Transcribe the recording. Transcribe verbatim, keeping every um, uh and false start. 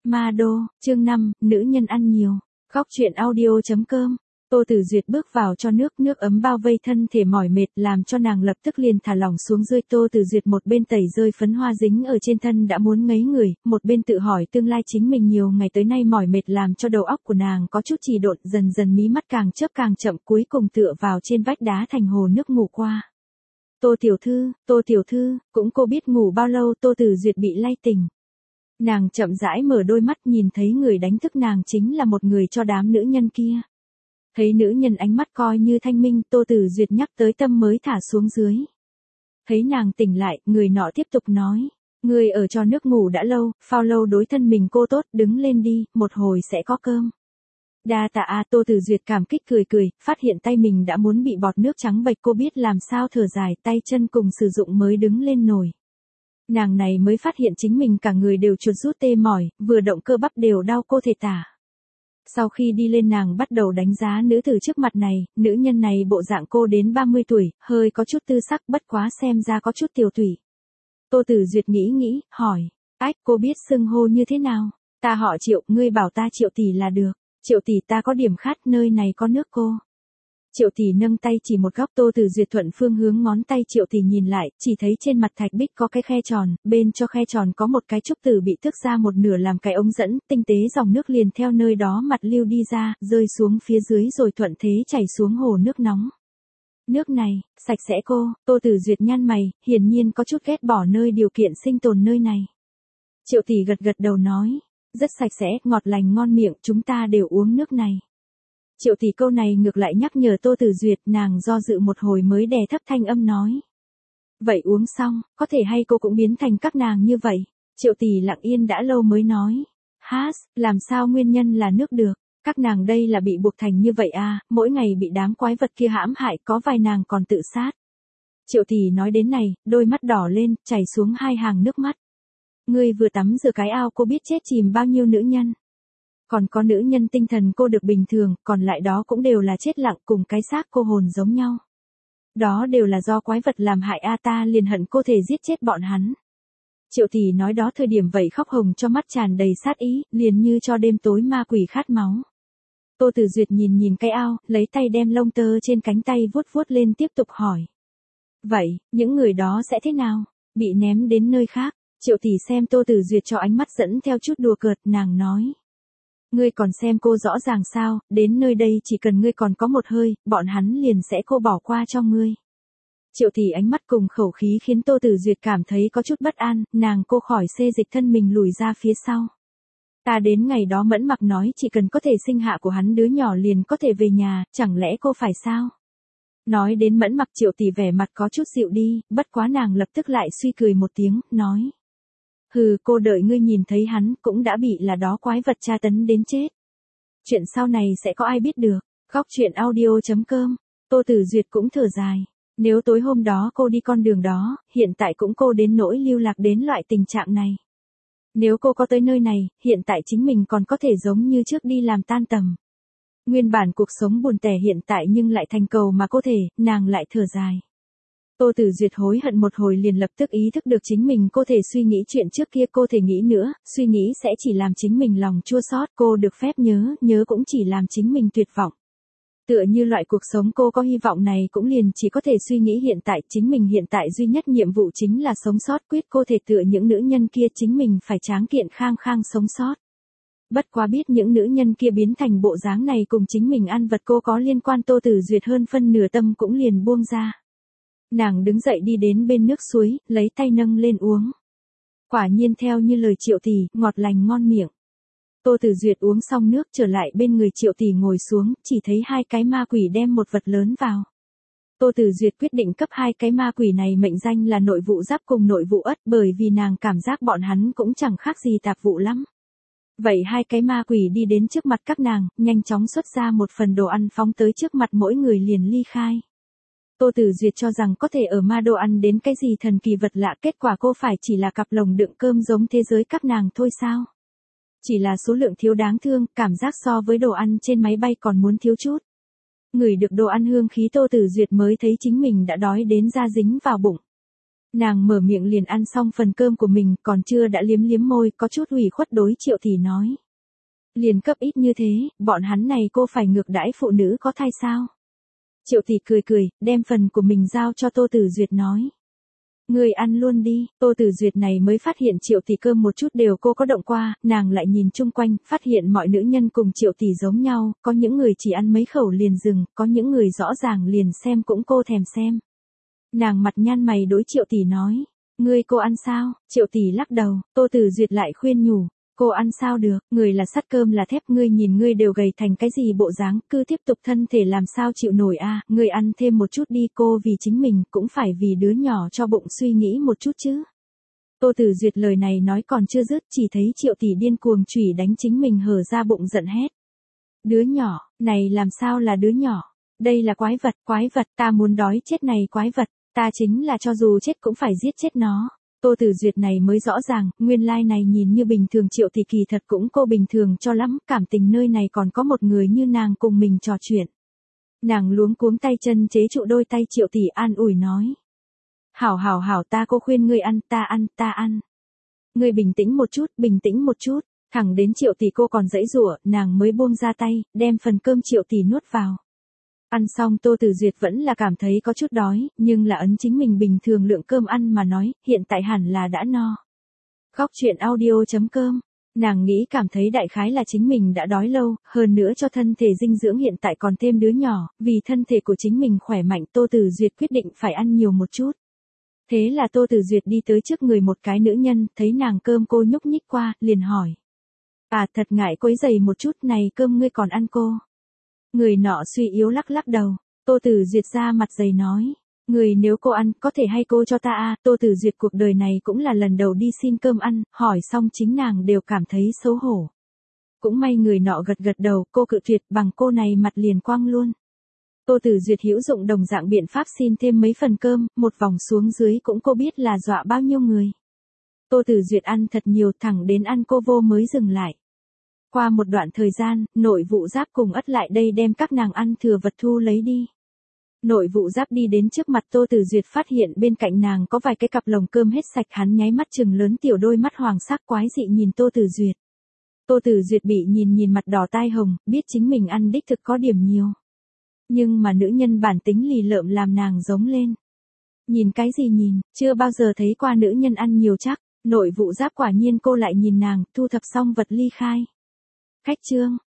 Ma Đô, chương năm, nữ nhân ăn nhiều. Góc truyện audio chấm com. Tô Tử Duyệt bước vào cho nước, nước ấm bao vây thân thể mỏi mệt làm cho nàng lập tức liền thả lỏng xuống dưới. Tô Tử Duyệt một bên tẩy rơi phấn hoa dính ở trên thân đã muốn ngấy người, một bên tự hỏi tương lai chính mình nhiều ngày tới nay mỏi mệt làm cho đầu óc của nàng có chút trì độn, dần dần mí mắt càng chớp càng chậm, cuối cùng tựa vào trên vách đá thành hồ nước ngủ qua. Tô tiểu thư, Tô tiểu thư, cũng cô biết ngủ bao lâu. Tô Tử Duyệt bị lay tỉnh. Nàng chậm rãi mở đôi mắt, nhìn thấy người đánh thức nàng chính là một người cho đám nữ nhân kia. Thấy nữ nhân ánh mắt coi như thanh minh, Tô Tử Duyệt nhắc tới tâm mới thả xuống dưới. Thấy nàng tỉnh lại, người nọ tiếp tục nói, người ở cho nước ngủ đã lâu, phao lâu đối thân mình cô tốt, đứng lên đi, một hồi sẽ có cơm. Đa tạ a. Tô Tử Duyệt cảm kích cười cười, phát hiện tay mình đã muốn bị bọt nước trắng bệch, cô biết làm sao thở dài, tay chân cùng sử dụng mới đứng lên nổi. Nàng này mới phát hiện chính mình cả người đều chuột rút tê mỏi, vừa động cơ bắp đều đau cô thể tả. Sau khi đi lên nàng bắt đầu đánh giá nữ tử trước mặt này, nữ nhân này bộ dạng cô đến ba mươi tuổi, hơi có chút tư sắc, bất quá xem ra có chút tiểu tụy. Tô Tử Duyệt nghĩ nghĩ, hỏi, ách, cô biết xưng hô như thế nào? Ta họ Triệu, ngươi bảo ta Triệu tỷ là được. Triệu tỷ, ta có điểm khát, nơi này có nước cô. Triệu tỷ nâng tay chỉ một góc. Tô Tử Duyệt thuận phương hướng ngón tay Triệu tỷ nhìn lại, chỉ thấy trên mặt thạch bích có cái khe tròn, bên cho khe tròn có một cái trúc tử bị tước ra một nửa làm cái ống dẫn, tinh tế dòng nước liền theo nơi đó mặt lưu đi ra, rơi xuống phía dưới rồi thuận thế chảy xuống hồ nước nóng. Nước này, sạch sẽ cô. Tô Tử Duyệt nhăn mày, hiển nhiên có chút ghét bỏ nơi điều kiện sinh tồn nơi này. Triệu tỷ gật gật đầu nói, rất sạch sẽ, ngọt lành ngon miệng, chúng ta đều uống nước này. Triệu tỷ câu này ngược lại nhắc nhở Tô Tử Duyệt, nàng do dự một hồi mới đè thấp thanh âm nói. Vậy uống xong, có thể hay cô cũng biến thành các nàng như vậy? Triệu tỷ lặng yên đã lâu mới nói. Hát, làm sao nguyên nhân là nước được? Các nàng đây là bị buộc thành như vậy à, mỗi ngày bị đám quái vật kia hãm hại, có vài nàng còn tự sát. Triệu tỷ nói đến này, đôi mắt đỏ lên, chảy xuống hai hàng nước mắt. Ngươi vừa tắm rửa cái ao, cô biết chết chìm bao nhiêu nữ nhân. Còn có nữ nhân tinh thần cô được bình thường, còn lại đó cũng đều là chết lặng, cùng cái xác cô hồn giống nhau. Đó đều là do quái vật làm hại a, ta liền hận cô thể giết chết bọn hắn. Triệu tỷ nói đó thời điểm vậy khóc hồng cho mắt tràn đầy sát ý, liền như cho đêm tối ma quỷ khát máu. Tô Tử Duyệt nhìn nhìn cái ao, lấy tay đem lông tơ trên cánh tay vuốt vuốt lên tiếp tục hỏi. Vậy, những người đó sẽ thế nào? Bị ném đến nơi khác. Triệu tỷ xem Tô Tử Duyệt cho ánh mắt dẫn theo chút đùa cợt, nàng nói. Ngươi còn xem cô rõ ràng sao, đến nơi đây chỉ cần ngươi còn có một hơi, bọn hắn liền sẽ cô bỏ qua cho ngươi. Triệu tỷ ánh mắt cùng khẩu khí khiến Tô Tử Duyệt cảm thấy có chút bất an, nàng cô khỏi xê dịch thân mình lùi ra phía sau. Ta đến ngày đó Mẫn Mặc nói chỉ cần có thể sinh hạ của hắn đứa nhỏ liền có thể về nhà, chẳng lẽ cô phải sao? Nói đến Mẫn Mặc, Triệu tỷ vẻ mặt có chút dịu đi, bất quá nàng lập tức lại suy cười một tiếng, nói. Hừ, cô đợi ngươi nhìn thấy hắn cũng đã bị là đó quái vật tra tấn đến chết. Chuyện sau này sẽ có ai biết được. Góc truyện audio chấm com. Tô Tử Duyệt cũng thở dài. Nếu tối hôm đó cô đi con đường đó, hiện tại cũng cô đến nỗi lưu lạc đến loại tình trạng này. Nếu cô có tới nơi này, hiện tại chính mình còn có thể giống như trước đi làm tan tầm. Nguyên bản cuộc sống buồn tẻ hiện tại nhưng lại thành cầu mà cô thể, nàng lại thở dài. Tô Tử Duyệt hối hận một hồi liền lập tức ý thức được chính mình cô thể suy nghĩ chuyện trước kia cô thể nghĩ nữa, suy nghĩ sẽ chỉ làm chính mình lòng chua xót, cô được phép nhớ, nhớ cũng chỉ làm chính mình tuyệt vọng. Tựa như loại cuộc sống cô có hy vọng này cũng liền chỉ có thể suy nghĩ hiện tại, chính mình hiện tại duy nhất nhiệm vụ chính là sống sót, quyết cô thể tựa những nữ nhân kia chính mình phải tráng kiện khang khang sống sót. Bất quá biết những nữ nhân kia biến thành bộ dáng này cùng chính mình ăn vật cô có liên quan, Tô Tử Duyệt hơn phân nửa tâm cũng liền buông ra. Nàng đứng dậy đi đến bên nước suối, lấy tay nâng lên uống. Quả nhiên theo như lời Triệu tỷ, ngọt lành ngon miệng. Tô Tử Duyệt uống xong nước trở lại bên người Triệu tỷ ngồi xuống, chỉ thấy hai cái ma quỷ đem một vật lớn vào. Tô Tử Duyệt quyết định cấp hai cái ma quỷ này mệnh danh là nội vụ giáp cùng nội vụ ất, bởi vì nàng cảm giác bọn hắn cũng chẳng khác gì tạp vụ lắm. Vậy hai cái ma quỷ đi đến trước mặt các nàng, nhanh chóng xuất ra một phần đồ ăn phóng tới trước mặt mỗi người liền ly khai. Tô Tử Duyệt cho rằng có thể ở Ma Đô ăn đến cái gì thần kỳ vật lạ, kết quả cô phải chỉ là cặp lồng đựng cơm giống thế giới các nàng thôi sao? Chỉ là số lượng thiếu đáng thương, cảm giác so với đồ ăn trên máy bay còn muốn thiếu chút. Ngửi được đồ ăn hương khí Tô Tử Duyệt mới thấy chính mình đã đói đến da dính vào bụng. Nàng mở miệng liền ăn xong phần cơm của mình, còn chưa đã liếm liếm môi, có chút ủy khuất đối Triệu Tỷ nói. Liền cấp ít như thế, bọn hắn này cô phải ngược đãi phụ nữ có thai sao? Triệu Tỷ cười cười, đem phần của mình giao cho Tô Tử Duyệt nói. Người ăn luôn đi, Tô Tử Duyệt này mới phát hiện Triệu Tỷ cơm một chút đều cô có động qua, nàng lại nhìn chung quanh, phát hiện mọi nữ nhân cùng Triệu Tỷ giống nhau, có những người chỉ ăn mấy khẩu liền dừng, có những người rõ ràng liền xem cũng cô thèm xem. Nàng mặt nhăn mày đối Triệu Tỷ nói, ngươi cô ăn sao? Triệu Tỷ lắc đầu, Tô Tử Duyệt lại khuyên nhủ, cô ăn sao được, người là sắt cơm là thép, ngươi nhìn ngươi đều gầy thành cái gì bộ dáng, cứ tiếp tục thân thể làm sao chịu nổi a, à, ngươi ăn thêm một chút đi, cô vì chính mình, cũng phải vì đứa nhỏ cho bụng suy nghĩ một chút chứ. Tô Tử Duyệt lời này nói còn chưa dứt, chỉ thấy Triệu Tỷ điên cuồng chửi đánh chính mình hở ra bụng giận hét. Đứa nhỏ, này làm sao là đứa nhỏ, đây là quái vật, quái vật, ta muốn đói chết này quái vật, ta chính là cho dù chết cũng phải giết chết nó. Tô Tử Duyệt này mới rõ ràng, nguyên lai like này nhìn như bình thường Triệu Tỷ kỳ thật cũng cô bình thường cho lắm, cảm tình nơi này còn có một người như nàng cùng mình trò chuyện. Nàng luống cuống tay chân chế trụ đôi tay Triệu Tỷ an ủi nói. Hảo hảo hảo, ta cô khuyên ngươi ăn, ta ăn, ta ăn. Ngươi bình tĩnh một chút, bình tĩnh một chút, thẳng đến Triệu Tỷ cô còn giãy giụa, nàng mới buông ra tay, đem phần cơm Triệu Tỷ nuốt vào. Ăn xong Tô Tử Duyệt vẫn là cảm thấy có chút đói, nhưng là ấn chính mình bình thường lượng cơm ăn mà nói, hiện tại hẳn là đã no. Góc truyện audio chấm com, nàng nghĩ cảm thấy đại khái là chính mình đã đói lâu, hơn nữa cho thân thể dinh dưỡng hiện tại còn thêm đứa nhỏ, vì thân thể của chính mình khỏe mạnh Tô Tử Duyệt quyết định phải ăn nhiều một chút. Thế là Tô Tử Duyệt đi tới trước người một cái nữ nhân, thấy nàng cơm cô nhúc nhích qua, liền hỏi. À thật ngại quấy rầy một chút, này cơm ngươi còn ăn cô. Người nọ suy yếu lắc lắc đầu, Tô Tử Duyệt ra mặt dày nói, người nếu cô ăn, có thể hay cô cho ta à, Tô Tử Duyệt cuộc đời này cũng là lần đầu đi xin cơm ăn, hỏi xong chính nàng đều cảm thấy xấu hổ. Cũng may người nọ gật gật đầu, cô cự tuyệt, bằng cô này mặt liền quang luôn. Tô Tử Duyệt hữu dụng đồng dạng biện pháp xin thêm mấy phần cơm, một vòng xuống dưới cũng cô biết là dọa bao nhiêu người. Tô Tử Duyệt ăn thật nhiều, thẳng đến ăn cô vô mới dừng lại. Qua một đoạn thời gian, nội vụ giáp cùng ất lại đây đem các nàng ăn thừa vật thu lấy đi. Nội vụ giáp đi đến trước mặt Tô Tử Duyệt phát hiện bên cạnh nàng có vài cái cặp lồng cơm hết sạch, hắn nháy mắt trừng lớn tiểu đôi mắt hoàng sắc quái dị nhìn Tô Tử Duyệt. Tô Tử Duyệt bị nhìn nhìn mặt đỏ tai hồng, biết chính mình ăn đích thực có điểm nhiều. Nhưng mà nữ nhân bản tính lì lợm làm nàng giống lên. Nhìn cái gì nhìn, chưa bao giờ thấy qua nữ nhân ăn nhiều chắc, nội vụ giáp quả nhiên cô lại nhìn nàng, thu thập xong vật ly khai. Khách trương,